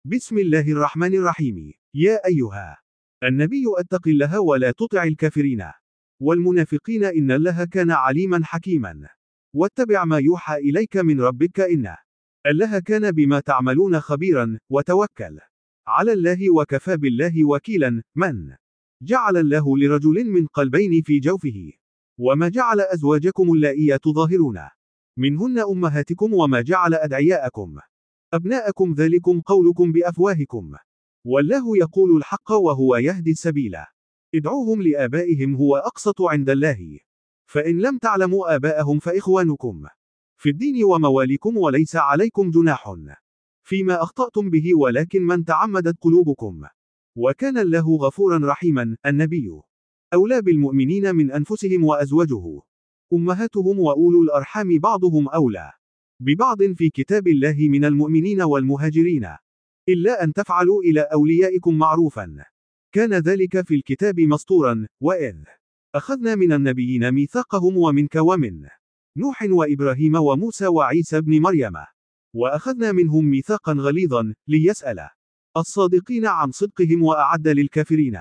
بسم الله الرحمن الرحيم. يا أيها النبي اتق الله ولا تطع الكافرين والمنافقين إن الله كان عليما حكيما. واتبع ما يوحى إليك من ربك إن الله كان بما تعملون خبيرا. وتوكل على الله وكفى بالله وكيلا. من جعل الله لرجل من قلبين في جوفه وما جعل أزواجكم اللائي تظاهرون منهن أمهاتكم وما جعل أدعياءكم أبناءكم ذلكم قولكم بأفواهكم والله يقول الحق وهو يهدي السبيل. ادعوهم لآبائهم هو أقسط عند الله فإن لم تعلموا آباءهم فإخوانكم في الدين ومواليكم وليس عليكم جناح فيما أخطأتم به ولكن من تعمدت قلوبكم وكان الله غفورا رحيما. النبي أولى بالمؤمنين من أنفسهم وأزواجه أمهاتهم وأولو الأرحام بعضهم أولى ببعض في كتاب الله من المؤمنين والمهاجرين إلا أن تفعلوا إلى أوليائكم معروفا كان ذلك في الكتاب مسطورا. وإذ أخذنا من النبيين ميثاقهم ومنك ومن نوح وإبراهيم وموسى وعيسى ابن مريم وأخذنا منهم ميثاقا غليظا ليسأل الصادقين عن صدقهم وأعد للكافرين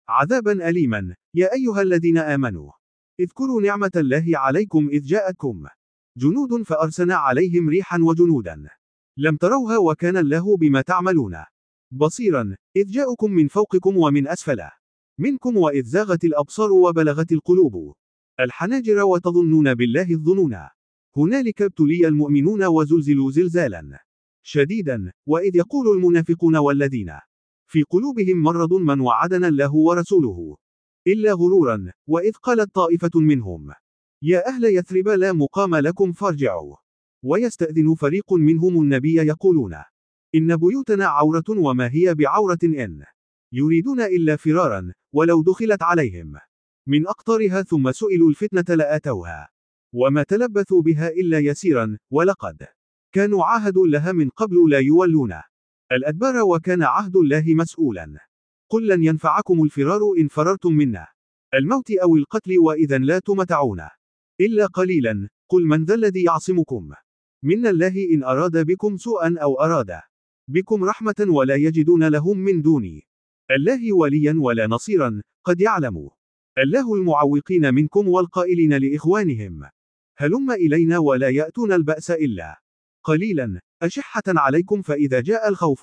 عذابا أليما. يا أيها الذين آمنوا اذكروا نعمة الله عليكم إذ جاءتكم جنود فأرسلنا عليهم ريحا وجنودا لم تروها وكان الله بما تعملون بصيرا. إذ جاءكم من فوقكم ومن أسفل منكم وإذ زاغت الأبصار وبلغت القلوب الحناجر وتظنون بالله الظنون هنالك ابتلي المؤمنون وزلزلوا زلزالا شديدا. وإذ يقول المنافقون والذين في قلوبهم مرض من وعدنا الله ورسوله إلا غرورا. وإذ قالت طائفة منهم يا أهل يثرب لا مقام لكم فارجعوا ويستأذن فريق منهم النبي يقولون إن بيوتنا عورة وما هي بعورة إن يريدون إلا فرارا ولو دخلت عليهم من أقطارها ثم سئلوا الفتنة لآتوها وما تلبثوا بها إلا يسيرا. ولقد كانوا عاهدوا لها من قبل لا يولون الأدبار وكان عهد الله مسؤولا. قل لن ينفعكم الفرار إن فررتم منا الموت أو القتل وإذا لا تمتعون إلا قليلا. قل من ذا الذي يعصمكم من الله إن أراد بكم سوءا أو أراد بكم رحمة ولا يجدون لهم من دون الله وليا ولا نصيرا. قد يعلم الله المعوقين منكم والقائلين لإخوانهم هلم إلينا ولا يأتون البأس إلا قليلا أشحة عليكم فإذا جاء الخوف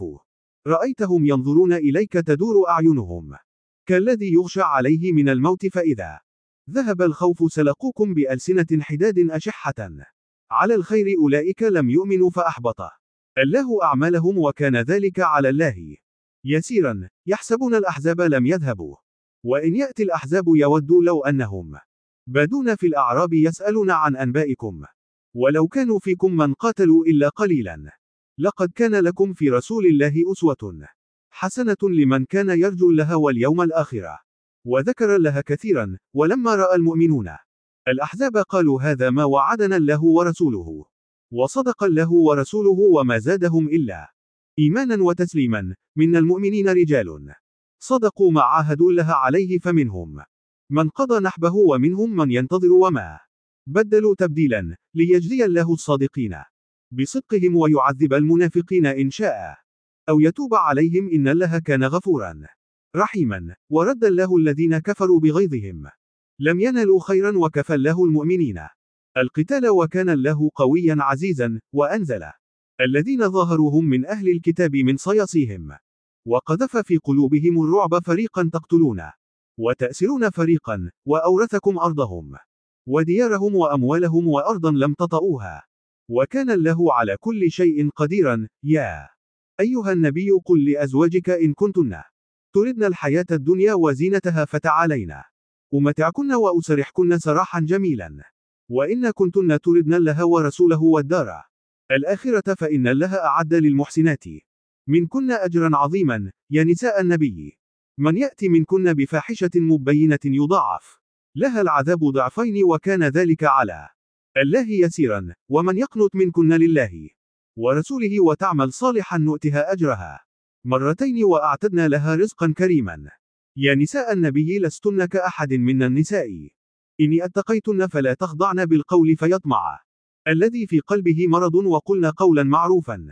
رأيتهم ينظرون إليك تدور أعينهم كالذي يغشى عليه من الموت فإذا ذهب الخوف سلقوكم بألسنة حداد أشحة على الخير أولئك لم يؤمنوا فأحبط الله أعمالهم وكان ذلك على الله يسيرا. يحسبون الأحزاب لم يذهبوا وإن يأتي الأحزاب يودوا لو أنهم بادون في الأعراب يسألون عن أنبائكم ولو كانوا فيكم من قاتلوا إلا قليلا لقد كان لكم في رسول الله أسوة حسنة لمن كان يرجو الله واليوم الآخرة وذكر الله كثيرا. ولما رأى المؤمنون الأحزاب قالوا هذا ما وعدنا الله ورسوله وصدق الله ورسوله وما زادهم إلا إيمانا وتسليما. من المؤمنين رجال صدقوا ما عاهدوا الله عليه فمنهم من قضى نحبه ومنهم من ينتظر وما بدلوا تبديلا ليجزي الله الصادقين بصدقهم ويعذب المنافقين إن شاء أو يتوب عليهم إن الله كان غفورا رحيما. ورد الله الذين كفروا بغيظهم لم ينالوا خيرا وكفى الله المؤمنين القتال وكان الله قويا عزيزا. وأنزل الذين ظاهروهم من أهل الكتاب من صياصيهم وقذف في قلوبهم الرعب فريقا تقتلون وتأسرون فريقا وأورثكم أرضهم وديارهم وأموالهم وأرضا لم تطئوها وكان الله على كل شيء قديرا. يا أيها النبي قل لأزواجك إن كنتن تردن الحياة الدنيا وزينتها فتعالينا أمتعكن وأسرحكن سراحا جميلا وإن كنتن تردن الله ورسوله والدار الآخرة فإن الله أعد للمحسنات منكن أجرا عظيما. يا نساء النبي من يأتي منكن بفاحشة مبينة يضاعف لها العذاب ضعفين وكان ذلك على الله يسيرا. ومن يقنت منكن لله ورسوله وتعمل صالحا نؤتها أجرها مرتين وأعتدنا لها رزقا كريما. يا نساء النبي لستن كأحد من النساء إن اتقيتن فلا تخضعن بالقول فيطمع الذي في قلبه مرض وقلن قولا معروفا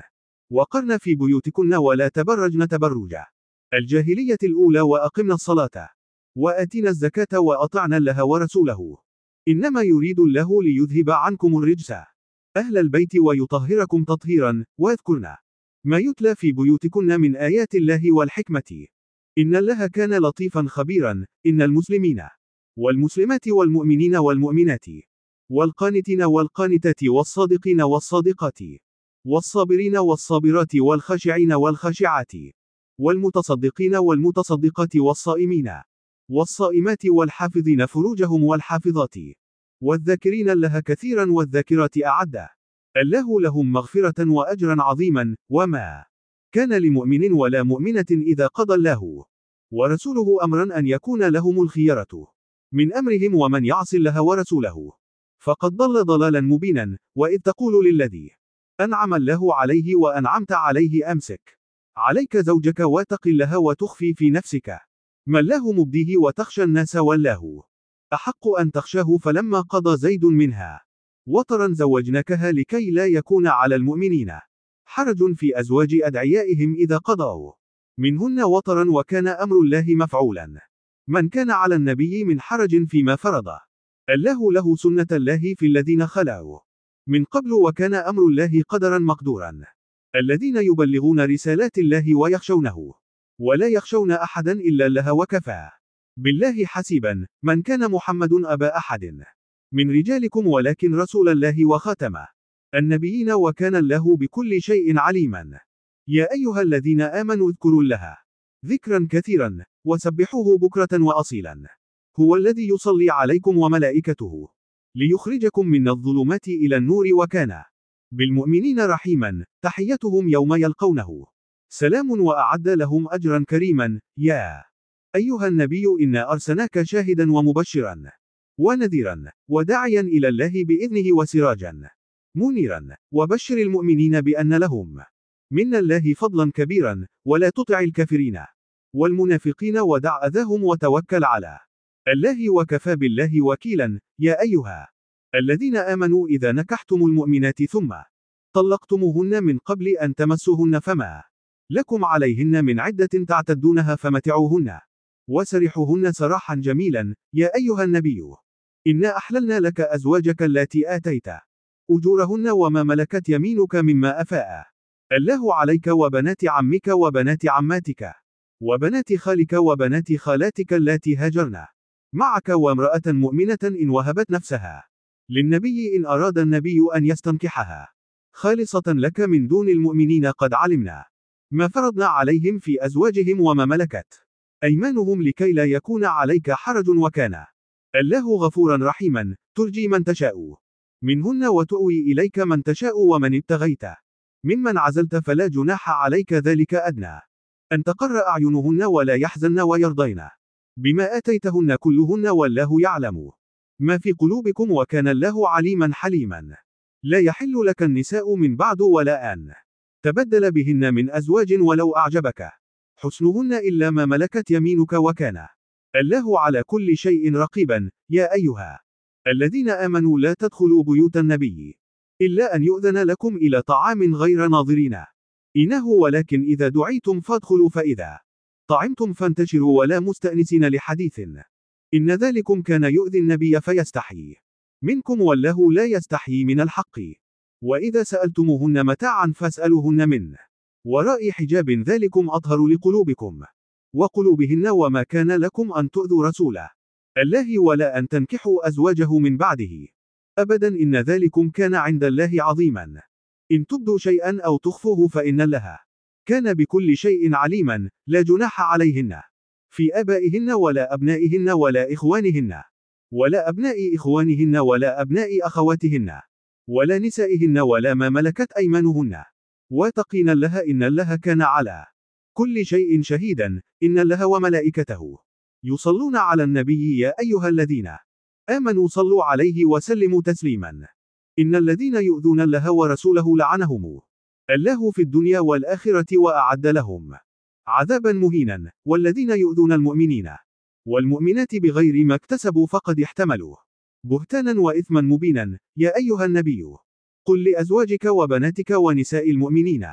وقرن في بيوتكن ولا تبرجن تبرج الجاهلية الأولى وأقمنا الصلاة وآتينا الزكاة وأطعنا الله ورسوله إنما يريد الله ليذهب عنكم الرجس أهل البيت ويطهركم تطهيرا واذكرن ما يتلى في بيوتكن من آيات الله والحكمة إن الله كان لطيفا خبيرا. إن المسلمين والمسلمات والمؤمنين والمؤمنات والقانتين والقانتات والصادقين والصادقات والصابرين والصابرات والخاشعين والخاشعات والمتصدقين والمتصدقات والصائمين والصائمات والحافظين فروجهم والحافظات والذاكرين الله كثيرا والذاكرات أعد الله لهم مغفرة وأجرا عظيما. وما كان لمؤمن ولا مؤمنة إذا قضى الله ورسوله أمرا أن يكون لهم الخيرة من أمرهم ومن يعص الله ورسوله فقد ضل ضلالا مبينا. وإذ تقول للذي أنعم الله عليه وأنعمت عليه أمسك عليك زوجك واتق الله وتخفي في نفسك ما الله مبديه وتخشى الناس والله أحق أن تخشاه فلما قضى زيد منها وطرا زوجناكها لكي لا يكون على المؤمنين حرج في أزواج أدعيائهم إذا قضوا منهن وطرا وكان أمر الله مفعولا. من كان على النبي من حرج فيما فرض الله له سنة الله في الذين خلوا من قبل وكان أمر الله قدرا مقدورا. الذين يبلغون رسالات الله ويخشونه ولا يخشون أحدا إلا الله وكفى بالله حسيبا. من كان محمد أبا أحد من رجالكم ولكن رسول الله وخاتم النبيين وكان الله بكل شيء عليما. يا أيها الذين آمنوا اذكروا الله ذكرا كثيرا وسبحوه بكرة وأصيلا هو الذي يصلي عليكم وملائكته ليخرجكم من الظلمات إلى النور وكان بالمؤمنين رحيما. تحيتهم يوم يلقونه سلام وأعد لهم أجرا كريما. يا أيها النبي إنا أرسلناك شاهدا ومبشرا ونذيرا وداعيا إلى الله بإذنه وسراجا منيرا وبشر المؤمنين بأن لهم من الله فضلا كبيرا. ولا تطع الكافرين والمنافقين ودع أذاهم وتوكل على الله وكفى بالله وكيلا. يا أيها الذين آمنوا إذا نكحتم المؤمنات ثم طلقتموهن من قبل أن تمسوهن فما لكم عليهن من عدة تعتدونها فمتعوهن وسرحوهن سراحا جميلا. يا أيها النبي إنا أحللنا لك أزواجك التي آتيت أجورهن وما ملكت يمينك مما أفاء الله عليك وبنات عمك وبنات عماتك وبنات خالك وبنات خالاتك اللاتي هاجرن معك وامرأة مؤمنة إن وهبت نفسها للنبي إن أراد النبي أن يستنكحها خالصة لك من دون المؤمنين قد علمنا ما فرضنا عليهم في أزواجهم وما ملكت أيمانهم لكي لا يكون عليك حرج وكان الله غفورا رحيما. ترجي من تشاء منهن وتؤوي إليك من تشاء ومن ابتغيت ممن عزلت فلا جناح عليك ذلك أدنى أن تقر أعينهن ولا يحزن ويرضين بما آتيتهن كلهن والله يعلم ما في قلوبكم وكان الله عليما حليما. لا يحل لك النساء من بعد ولا أن تبدل بهن من أزواج ولو أعجبك حسنهن إلا ما ملكت يمينك وكان الله على كل شيء رقيبا. يا أيها الذين آمنوا لا تدخلوا بيوت النبي إلا أن يؤذن لكم إلى طعام غير ناظرين إنه ولكن إذا دعيتم فادخلوا فإذا طعمتم فانتشروا ولا مستأنسين لحديث إن ذلكم كان يؤذي النبي فيستحيي منكم والله لا يستحيي من الحق. وإذا سألتموهن متاعا فاسألوهن من وراء حجاب ذلكم أطهر لقلوبكم وقلوبهن وما كان لكم أن تؤذوا رسول الله ولا أن تنكحوا أزواجه من بعده أبدا إن ذلكم كان عند الله عظيما. إن تبدوا شيئا أو تخفوه فإن الله كان بكل شيء عليما. لا جناح عليهن في آبائهن ولا أبنائهن ولا إخوانهن ولا أبناء إخوانهن ولا أبناء أخواتهن ولا نسائهن ولا ما ملكت أيمانهن واتقين الله إن الله كان على كل شيء شهيدا. إن الله وملائكته يصلون على النبي يا أيها الذين آمنوا صلوا عليه وسلموا تسليما. إن الذين يؤذون الله ورسوله لعنهم الله في الدنيا والآخرة وأعد لهم عذابا مهينا. والذين يؤذون المؤمنين والمؤمنات بغير ما اكتسبوا فقد احتملوا بهتانا وإثما مبينا. يا أيها النبي قل لأزواجك وبناتك ونساء المؤمنين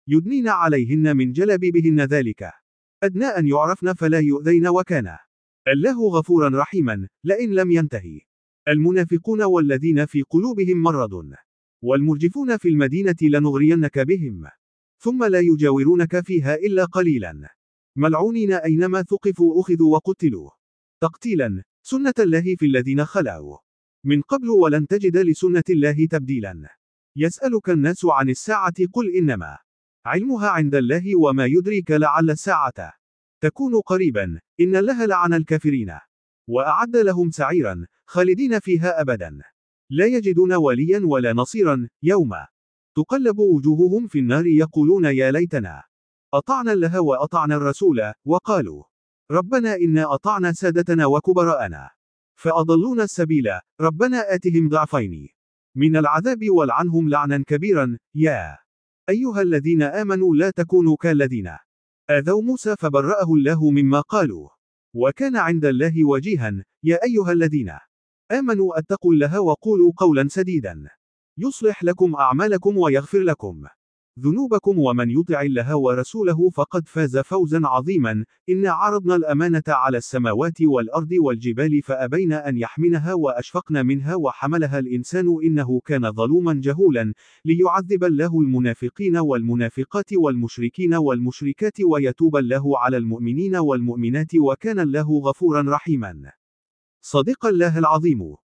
يدنين عليهن من جلابيبهن ذلك أدنى أن يعرفن فلا يؤذين وكان الله غفورا رحيما. لئن لم ينتهي المنافقون والذين في قلوبهم مرض والمرجفون في المدينة لنغرينك بهم ثم لا يجاورونك فيها إلا قليلا ملعونين أينما ثقفوا أخذوا وقتلوا تقتيلا سنة الله في الذين خلوا من قبل ولن تجد لسنة الله تبديلا. يسألك الناس عن الساعة قل إنما علمها عند الله وما يدريك لعل الساعة تكون قريبا. إن الله لعن الكافرين وأعد لهم سعيرا خالدين فيها أبدا لا يجدون وليا ولا نصيرا. يوم تقلب وجوههم في النار يقولون يا ليتنا أطعنا الله وأطعنا الرسول وقالوا ربنا إنا أطعنا سادتنا وكبراءنا فأضلونا السبيل ربنا آتهم ضعفين من العذاب والعنهم لعنا كبيرا. يا أيها الذين آمنوا لا تكونوا كالذين آذوا موسى فبرأه الله مما قالوا وكان عند الله وجيها. يا أيها الذين آمنوا اتقوا الله وقولوا قولا سديدا يصلح لكم أعمالكم ويغفر لكم ذنوبكم ومن يطع الله ورسوله فقد فاز فوزا عظيما. إنا عرضنا الأمانة على السماوات والأرض والجبال فأبين أن يحملنها وأشفقن منها وحملها الإنسان إنه كان ظلوما جهولا ليعذب الله المنافقين والمنافقات والمشركين والمشركات ويتوب الله على المؤمنين والمؤمنات وكان الله غفورا رحيما. صدق الله العظيم.